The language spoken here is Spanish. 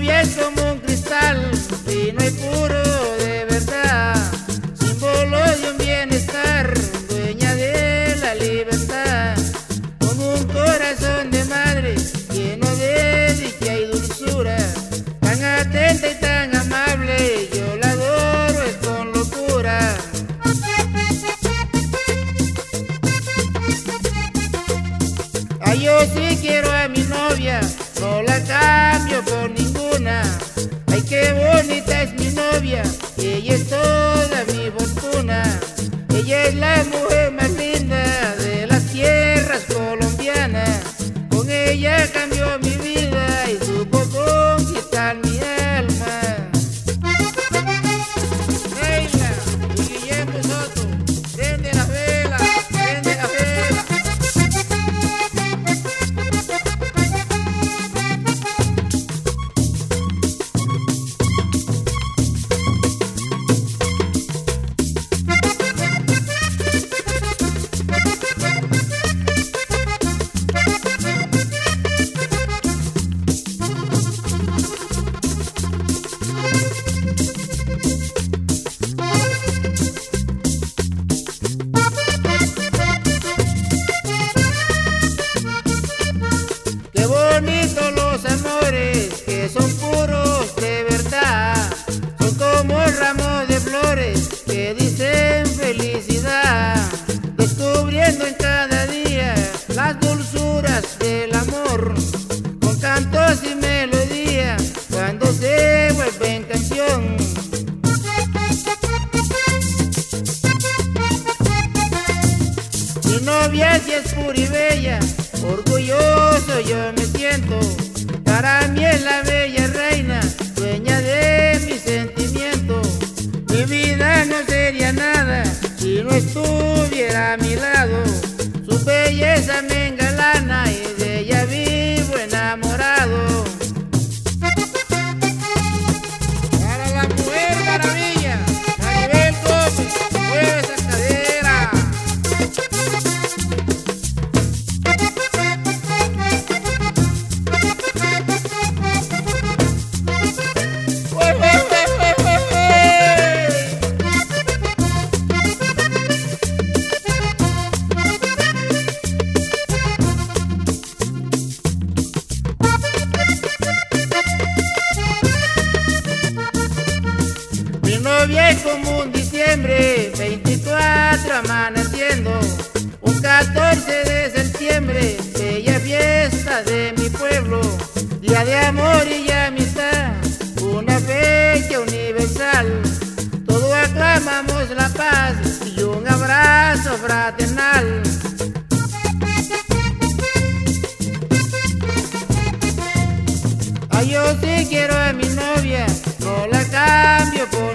novia es como un cristal, fino y puro de verdad, símbolo de un bienestar, dueña de la libertad, con un corazón de madre lleno de dicha y dulzura, tan atenta y tan amable, yo la adoro es con locura. Ay, yo sí quiero a mi novia, no la cambio por ninguna. Ay, qué bonita es mi novia, ella es toda mi fortuna. Ella es la mujer más linda de las tierras colombianas. Con ella cambió mi vida y supo conquistar mi alma. Neila y Guillermo Soto, prende la vela, prende la vela. Bonitos los amores que son puros de verdad, son como ramos de flores que dicen felicidad, descubriendo en cada día las dulzuras del amor, con cantos y melodías cuando se vuelven canción. Mi novia si es pura y bella, orgulloso yo me siento, para mí es la bella reina, dueña de mi sentimiento. Mi vida no sería nada si no estuviera a mi lado, su belleza me engalana y de ella vivo enamorado. Para la Mujer Maravilla, Maribel Gómez, mueve esa cadera. Mi novia es como un diciembre, 24 amaneciendo, un 14 de septiembre, bella fiesta de mi pueblo, día de amor y amistad, una fecha universal, todos aclamamos la paz y un abrazo fraternal. Ay, yo sí quiero a mi novia, no la cambio por